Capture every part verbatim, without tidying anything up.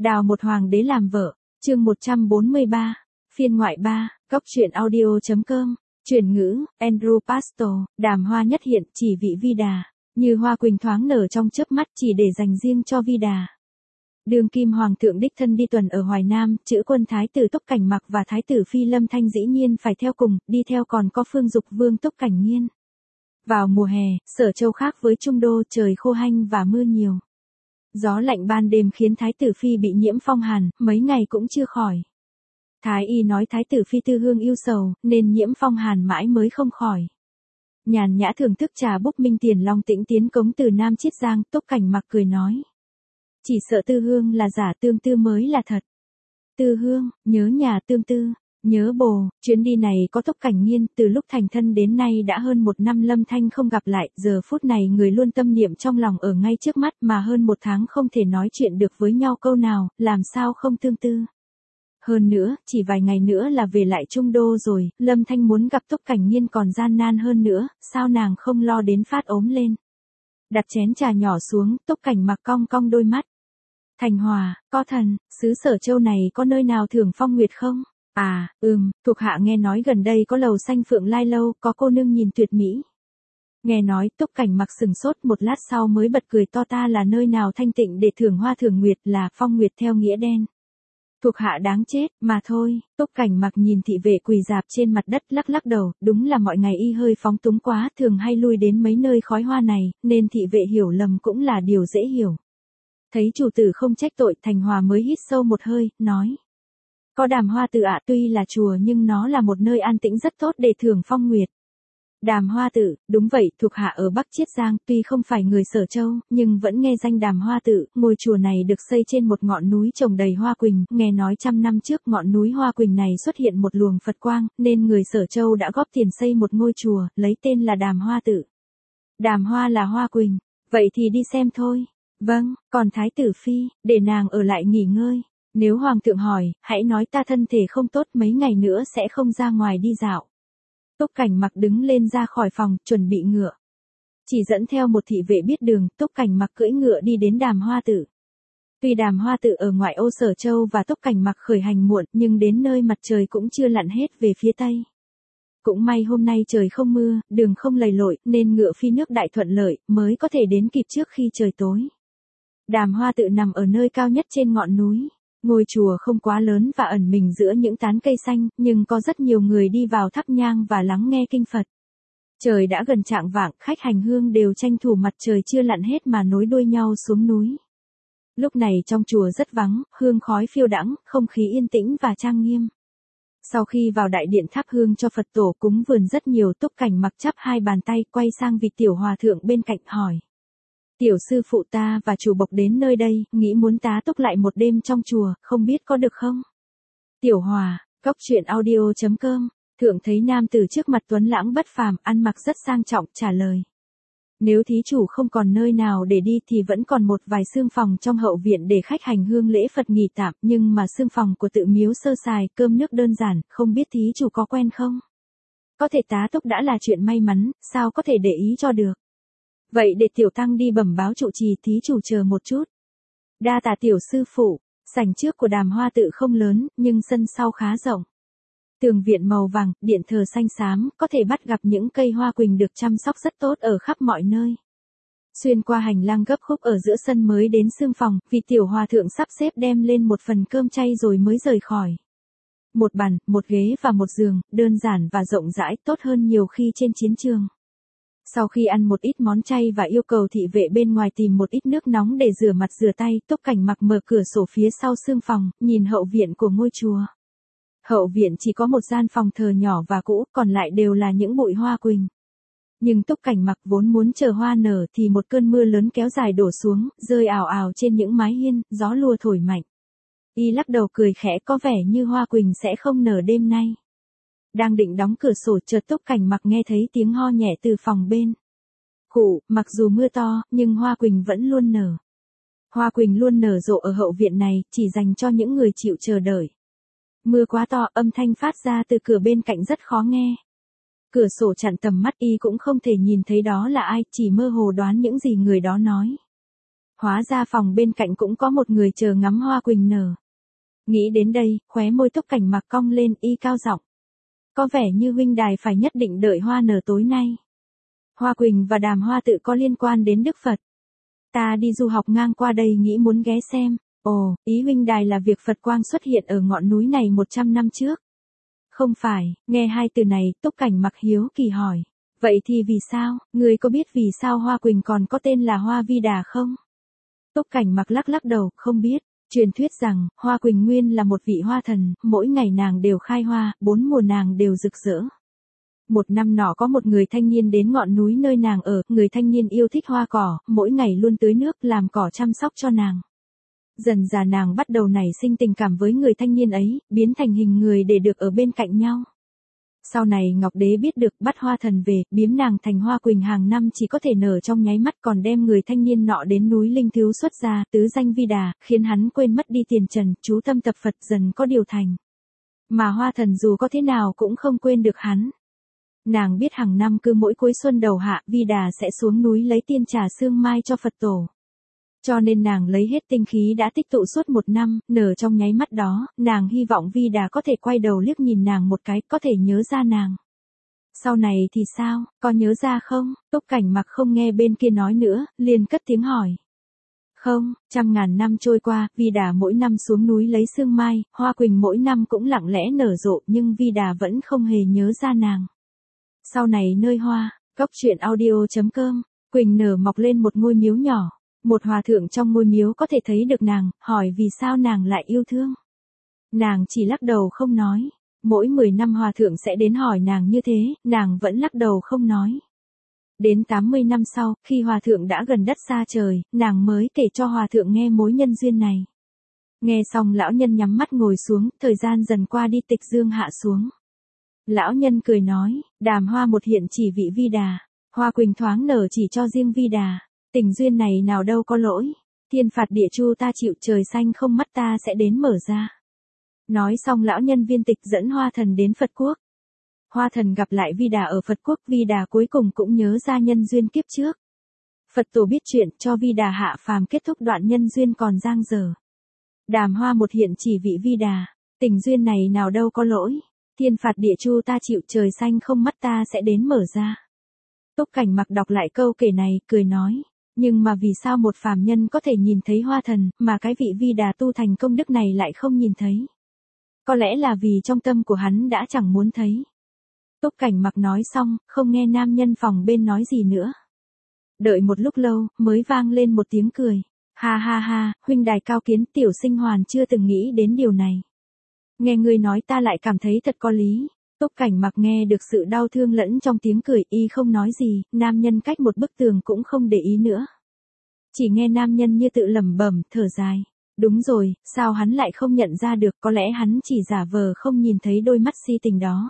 Đào một hoàng đế làm vợ, chương một trăm bốn mươi ba, phiên ngoại ba, góc truyện audio.com, chuyển ngữ, Andrew Pastor, đàm hoa nhất hiện, chỉ vị vi đà, như hoa quỳnh thoáng nở trong chớp mắt chỉ để dành riêng cho vi đà. Đương kim hoàng thượng đích thân đi tuần ở Hoài Nam, chữ quân thái tử Túc Cảnh Mặc và thái tử Phi Lâm Thanh dĩ nhiên phải theo cùng, đi theo còn có Phương Dục Vương Túc Cảnh Nghiên. Vào mùa hè, Sở Châu khác với Trung Đô, trời khô hanh và mưa nhiều. Gió lạnh ban đêm khiến thái tử Phi bị nhiễm phong hàn, mấy ngày cũng chưa khỏi. Thái y nói thái tử Phi tư hương yêu sầu, nên nhiễm phong hàn mãi mới không khỏi. Nhàn nhã thưởng thức trà búp minh tiền long tĩnh tiến cống từ Nam Chiết Giang, Túc Cảnh Mặc cười nói. Chỉ sợ tư hương là giả, tương tư mới là thật. Tư hương, nhớ nhà tương tư, nhớ bồ. Chuyến đi này có Túc Cảnh Nghiên, từ lúc thành thân đến nay đã hơn một năm Lâm Thanh không gặp lại, giờ phút này người luôn tâm niệm trong lòng ở ngay trước mắt mà hơn một tháng không thể nói chuyện được với nhau câu nào, làm sao không tương tư. Hơn nữa, chỉ vài ngày nữa là về lại Trung Đô rồi, Lâm Thanh muốn gặp Túc Cảnh Nghiên còn gian nan hơn nữa, sao nàng không lo đến phát ốm lên. Đặt chén trà nhỏ xuống, Túc Cảnh Mặc cong cong đôi mắt. Thành Hòa, có thần, xứ Sở Châu này có nơi nào thưởng phong nguyệt không? À, ừm, thuộc hạ nghe nói gần đây có lầu xanh Phượng Lai Lâu, có cô nương nhìn tuyệt mỹ. Nghe nói, Túc Cảnh Mặc sừng sốt một lát sau mới bật cười to, ta là nơi nào thanh tịnh để thưởng hoa thưởng nguyệt, là phong nguyệt theo nghĩa đen. Thuộc hạ đáng chết, mà thôi. Túc Cảnh Mặc nhìn thị vệ quỳ rạp trên mặt đất lắc lắc đầu, đúng là mọi ngày y hơi phóng túng quá, thường hay lui đến mấy nơi khói hoa này, nên thị vệ hiểu lầm cũng là điều dễ hiểu. Thấy chủ tử không trách tội, Thành Hòa mới hít sâu một hơi, nói. Có Đàm Hoa Tự ạ, tuy là chùa nhưng nó là một nơi an tĩnh rất tốt để thưởng phong nguyệt. Đàm Hoa Tự, đúng vậy, thuộc hạ ở Bắc Chiết Giang, tuy không phải người Sở Châu, nhưng vẫn nghe danh Đàm Hoa Tự. Ngôi chùa này được xây trên một ngọn núi trồng đầy hoa quỳnh, nghe nói trăm năm trước ngọn núi hoa quỳnh này xuất hiện một luồng Phật quang, nên người Sở Châu đã góp tiền xây một ngôi chùa, lấy tên là Đàm Hoa Tự. Đàm hoa là hoa quỳnh, vậy thì đi xem thôi. Vâng, còn thái tử Phi, để nàng ở lại nghỉ ngơi. Nếu hoàng thượng hỏi, hãy nói ta thân thể không tốt, mấy ngày nữa sẽ không ra ngoài đi dạo. Túc Cảnh Mặc đứng lên ra khỏi phòng, chuẩn bị ngựa. Chỉ dẫn theo một thị vệ biết đường, Túc Cảnh Mặc cưỡi ngựa đi đến Đàm Hoa Tự. Tuy Đàm Hoa Tự ở ngoại ô Sở Châu và Túc Cảnh Mặc khởi hành muộn, nhưng đến nơi mặt trời cũng chưa lặn hết về phía tây. Cũng may hôm nay trời không mưa, đường không lầy lội, nên ngựa phi nước đại thuận lợi, mới có thể đến kịp trước khi trời tối. Đàm Hoa Tự nằm ở nơi cao nhất trên ngọn núi. Ngôi chùa không quá lớn và ẩn mình giữa những tán cây xanh, nhưng có rất nhiều người đi vào thắp nhang và lắng nghe kinh Phật. Trời đã gần chạng vạng, khách hành hương đều tranh thủ mặt trời chưa lặn hết mà nối đuôi nhau xuống núi. Lúc này trong chùa rất vắng, hương khói phiêu đãng, không khí yên tĩnh và trang nghiêm. Sau khi vào đại điện thắp hương cho Phật tổ cúng vườn rất nhiều, Túc Cảnh Mặc chắp hai bàn tay quay sang vị tiểu hòa thượng bên cạnh hỏi. Tiểu sư phụ ta và chủ bộc đến nơi đây, nghĩ muốn tá túc lại một đêm trong chùa, không biết có được không? Tiểu Hòa, góc truyện audio.com, thượng thấy nam tử trước mặt tuấn lãng bất phàm, ăn mặc rất sang trọng, trả lời. Nếu thí chủ không còn nơi nào để đi thì vẫn còn một vài xương phòng trong hậu viện để khách hành hương lễ Phật nghỉ tạm, nhưng mà xương phòng của tự miếu sơ sài, cơm nước đơn giản, không biết thí chủ có quen không? Có thể tá túc đã là chuyện may mắn, sao có thể để ý cho được? Vậy để tiểu tăng đi bẩm báo trụ trì, thí chủ chờ một chút. Đa tạ tiểu sư phụ. Sảnh trước của Đàm Hoa Tự không lớn, nhưng sân sau khá rộng. Tường viện màu vàng, điện thờ xanh xám, có thể bắt gặp những cây hoa quỳnh được chăm sóc rất tốt ở khắp mọi nơi. Xuyên qua hành lang gấp khúc ở giữa sân mới đến xương phòng, vị tiểu hòa thượng sắp xếp đem lên một phần cơm chay rồi mới rời khỏi. Một bàn, một ghế và một giường, đơn giản và rộng rãi, tốt hơn nhiều khi trên chiến trường. Sau khi ăn một ít món chay và yêu cầu thị vệ bên ngoài tìm một ít nước nóng để rửa mặt rửa tay, Túc Cảnh Mặc mở cửa sổ phía sau xương phòng, nhìn hậu viện của ngôi chùa. Hậu viện chỉ có một gian phòng thờ nhỏ và cũ, còn lại đều là những bụi hoa quỳnh. Nhưng Túc Cảnh Mặc vốn muốn chờ hoa nở thì một cơn mưa lớn kéo dài đổ xuống, rơi ào ào trên những mái hiên, gió lùa thổi mạnh. Y lắc đầu cười khẽ, có vẻ như hoa quỳnh sẽ không nở đêm nay. Đang định đóng cửa sổ, chợt Túc Cảnh Mặc nghe thấy tiếng ho nhẹ từ phòng bên. Khụ, mặc dù mưa to, nhưng hoa quỳnh vẫn luôn nở. Hoa quỳnh luôn nở rộ ở hậu viện này, chỉ dành cho những người chịu chờ đợi. Mưa quá to, âm thanh phát ra từ cửa bên cạnh rất khó nghe. Cửa sổ chặn tầm mắt y cũng không thể nhìn thấy đó là ai, chỉ mơ hồ đoán những gì người đó nói. Hóa ra phòng bên cạnh cũng có một người chờ ngắm hoa quỳnh nở. Nghĩ đến đây, khóe môi Túc Cảnh Mặc cong lên y cao giọng. Có vẻ như huynh đài phải nhất định đợi hoa nở tối nay. Hoa quỳnh và đàm hoa tự có liên quan đến Đức Phật. Ta đi du học ngang qua đây nghĩ muốn ghé xem. Ồ, ý huynh đài là việc Phật quang xuất hiện ở ngọn núi này một trăm năm trước. Không phải, nghe hai từ này, Túc Cảnh Mặc hiếu kỳ hỏi. Vậy thì vì sao, người có biết vì sao hoa quỳnh còn có tên là hoa vi đà không? Túc Cảnh Mặc lắc lắc đầu, không biết. Truyền thuyết rằng, hoa quỳnh nguyên là một vị hoa thần, mỗi ngày nàng đều khai hoa, bốn mùa nàng đều rực rỡ. Một năm nọ có một người thanh niên đến ngọn núi nơi nàng ở, người thanh niên yêu thích hoa cỏ, mỗi ngày luôn tưới nước làm cỏ chăm sóc cho nàng. Dần dà nàng bắt đầu nảy sinh tình cảm với người thanh niên ấy, biến thành hình người để được ở bên cạnh nhau. Sau này Ngọc Đế biết được bắt hoa thần về, biếm nàng thành hoa quỳnh hàng năm chỉ có thể nở trong nháy mắt, còn đem người thanh niên nọ đến núi Linh Thiếu xuất gia, tứ danh vi đà, khiến hắn quên mất đi tiền trần, chú tâm tập Phật dần có điều thành. Mà hoa thần dù có thế nào cũng không quên được hắn. Nàng biết hàng năm cứ mỗi cuối xuân đầu hạ, vi đà sẽ xuống núi lấy tiên trà sương mai cho Phật tổ. Cho nên nàng lấy hết tinh khí đã tích tụ suốt một năm, nở trong nháy mắt đó, nàng hy vọng vi đà có thể quay đầu liếc nhìn nàng một cái, có thể nhớ ra nàng. Sau này thì sao, có nhớ ra không? Túc Cảnh Mặc không nghe bên kia nói nữa, liền cất tiếng hỏi. Không, trăm ngàn năm trôi qua, vi đà mỗi năm xuống núi lấy sương mai, hoa quỳnh mỗi năm cũng lặng lẽ nở rộ, nhưng vi đà vẫn không hề nhớ ra nàng. Sau này nơi hoa, cốc truyện audio chấm com, quỳnh nở mọc lên một ngôi miếu nhỏ. Một hòa thượng trong ngôi miếu có thể thấy được nàng, hỏi vì sao nàng lại yêu thương. Nàng chỉ lắc đầu không nói. Mỗi mười năm hòa thượng sẽ đến hỏi nàng như thế, nàng vẫn lắc đầu không nói. Đến tám mươi năm sau, khi hòa thượng đã gần đất xa trời, nàng mới kể cho hòa thượng nghe mối nhân duyên này. Nghe xong lão nhân nhắm mắt ngồi xuống, thời gian dần qua đi, tịch dương hạ xuống. Lão nhân cười nói, đàm hoa một hiện chỉ vị vi đà, hoa quỳnh thoáng nở chỉ cho riêng vi đà. Tình duyên này nào đâu có lỗi, thiên phạt địa chu ta chịu, trời xanh không mắt ta sẽ đến mở ra. Nói xong lão nhân viên tịch dẫn hoa thần đến Phật quốc. Hoa thần gặp lại vi đà ở Phật quốc, vi đà cuối cùng cũng nhớ ra nhân duyên kiếp trước. Phật tổ biết chuyện, cho vi đà hạ phàm kết thúc đoạn nhân duyên còn dang dở. Đàm hoa một hiện chỉ vị vi đà, tình duyên này nào đâu có lỗi, thiên phạt địa chu ta chịu, trời xanh không mắt ta sẽ đến mở ra. Túc Cảnh Mặc đọc lại câu kể này, cười nói. Nhưng mà vì sao một phàm nhân có thể nhìn thấy hoa thần, mà cái vị vi đà tu thành công đức này lại không nhìn thấy? Có lẽ là vì trong tâm của hắn đã chẳng muốn thấy. Túc Cảnh Mặc nói xong, không nghe nam nhân phòng bên nói gì nữa. Đợi một lúc lâu, mới vang lên một tiếng cười. Ha ha ha, huynh đài cao kiến, tiểu sinh hoàn chưa từng nghĩ đến điều này. Nghe ngươi nói ta lại cảm thấy thật có lý. Túc Cảnh Mặc nghe được sự đau thương lẫn trong tiếng cười, y không nói gì, nam nhân cách một bức tường cũng không để ý nữa. Chỉ nghe nam nhân như tự lẩm bẩm, thở dài. Đúng rồi, sao hắn lại không nhận ra được, có lẽ hắn chỉ giả vờ không nhìn thấy đôi mắt si tình đó.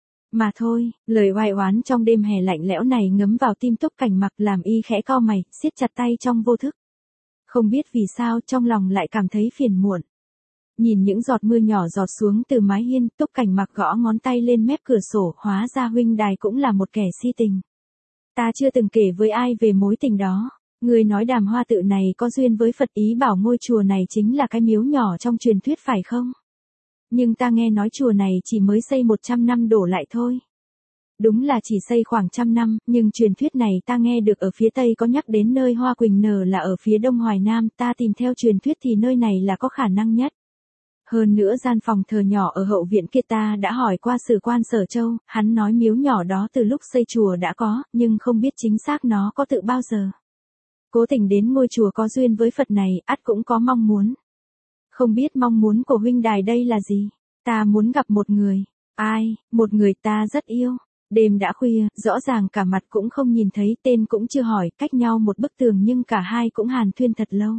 Mà thôi, lời oai oán trong đêm hè lạnh lẽo này ngấm vào tim Túc Cảnh Mặc, làm y khẽ cau mày, siết chặt tay trong vô thức. Không biết vì sao trong lòng lại cảm thấy phiền muộn. Nhìn những giọt mưa nhỏ giọt xuống từ mái hiên, Túc Cảnh Mặc gõ ngón tay lên mép cửa sổ, hóa ra huynh đài cũng là một kẻ si tình. Ta chưa từng kể với ai về mối tình đó. Người nói đàm hoa tự này có duyên với Phật, ý bảo ngôi chùa này chính là cái miếu nhỏ trong truyền thuyết phải không? Nhưng ta nghe nói chùa này chỉ mới xây một trăm năm đổ lại thôi. Đúng là chỉ xây khoảng trăm năm, nhưng truyền thuyết này ta nghe được ở phía Tây có nhắc đến nơi hoa quỳnh nở là ở phía Đông Hoài Nam, ta tìm theo truyền thuyết thì nơi này là có khả năng nhất. Hơn nữa gian phòng thờ nhỏ ở hậu viện kia ta đã hỏi qua sử quan Sở Châu, hắn nói miếu nhỏ đó từ lúc xây chùa đã có, nhưng không biết chính xác nó có tự bao giờ. Cố tình đến ngôi chùa có duyên với Phật này, ắt cũng có mong muốn. Không biết mong muốn của huynh đài đây là gì? Ta muốn gặp một người. Ai? Một người ta rất yêu. Đêm đã khuya, rõ ràng cả mặt cũng không nhìn thấy, tên cũng chưa hỏi, cách nhau một bức tường nhưng cả hai cũng hàn thuyên thật lâu.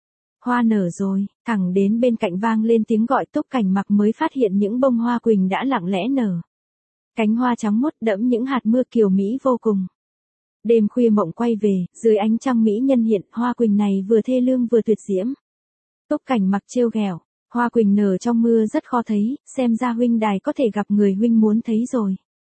Hoa nở rồi, thẳng đến bên cạnh vang lên tiếng gọi, Túc Cảnh Mặc mới phát hiện những bông hoa quỳnh đã lặng lẽ nở. Cánh hoa trắng muốt đẫm những hạt mưa kiều mỹ vô cùng. Đêm khuya mộng quay về, dưới ánh trăng mỹ nhân hiện, hoa quỳnh này vừa thê lương vừa tuyệt diễm. Túc Cảnh Mặc trêu ghẹo, hoa quỳnh nở trong mưa rất khó thấy, xem ra huynh đài có thể gặp người huynh muốn thấy rồi.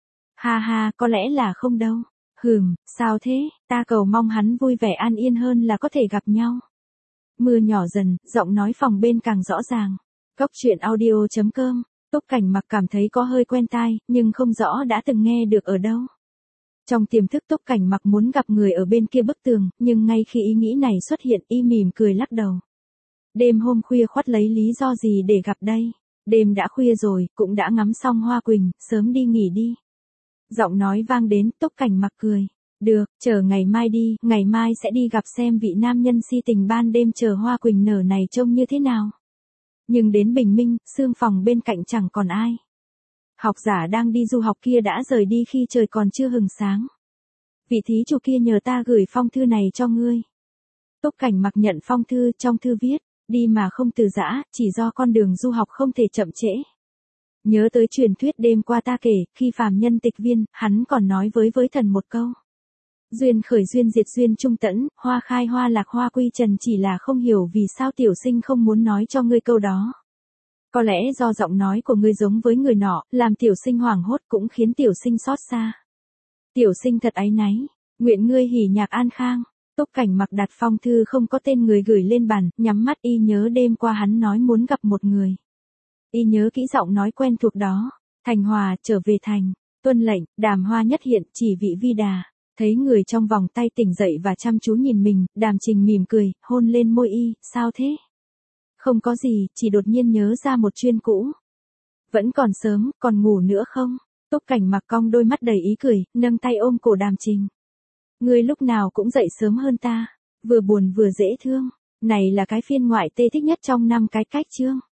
Ha ha, có lẽ là không đâu. Hừm, sao thế, ta cầu mong hắn vui vẻ an yên hơn là có thể gặp nhau. Mưa nhỏ dần, giọng nói phòng bên càng rõ ràng. Cốc truyện audio chấm com. Túc Cảnh Mặc cảm thấy có hơi quen tai, nhưng không rõ đã từng nghe được ở đâu. Trong tiềm thức Túc Cảnh Mặc muốn gặp người ở bên kia bức tường, nhưng ngay khi ý nghĩ này xuất hiện y mỉm cười lắc đầu. Đêm hôm khuya khoắt lấy lý do gì để gặp đây? Đêm đã khuya rồi, cũng đã ngắm xong hoa quỳnh, sớm đi nghỉ đi. Giọng nói vang đến, Túc Cảnh Mặc cười. Được, chờ ngày mai đi, ngày mai sẽ đi gặp xem vị nam nhân si tình ban đêm chờ hoa quỳnh nở này trông như thế nào. Nhưng đến bình minh, sương phòng bên cạnh chẳng còn ai. Học giả đang đi du học kia đã rời đi khi trời còn chưa hừng sáng. Vị thí chủ kia nhờ ta gửi phong thư này cho ngươi. Túc Cảnh Mặc nhận phong thư, trong thư viết, đi mà không từ giã, chỉ do con đường du học không thể chậm trễ. Nhớ tới truyền thuyết đêm qua ta kể, khi phàm nhân tịch viên, hắn còn nói với với thần một câu. Duyên khởi duyên diệt duyên trung tẫn, hoa khai hoa lạc hoa quy trần, chỉ là không hiểu vì sao tiểu sinh không muốn nói cho ngươi câu đó. Có lẽ do giọng nói của ngươi giống với người nọ, làm tiểu sinh hoảng hốt cũng khiến tiểu sinh xót xa. Tiểu sinh thật áy náy, nguyện ngươi hỉ nhạc an khang. Túc Cảnh Mặc đặt phong thư không có tên người gửi lên bàn, nhắm mắt y nhớ đêm qua hắn nói muốn gặp một người. Y nhớ kỹ giọng nói quen thuộc đó. Thành Hòa, trở về thành. Tuân lệnh, Đàm Hoa nhất hiện, chỉ vị vi đà. Thấy người trong vòng tay tỉnh dậy và chăm chú nhìn mình, Đàm Trình mỉm cười, hôn lên môi y, sao thế? Không có gì, chỉ đột nhiên nhớ ra một chuyên cũ. Vẫn còn sớm, còn ngủ nữa không? Túc Cảnh Mặc cong đôi mắt đầy ý cười, nâng tay ôm cổ Đàm Trình. Ngươi lúc nào cũng dậy sớm hơn ta, vừa buồn vừa dễ thương. Này là cái phiên ngoại tê thích nhất trong năm cái cách chương.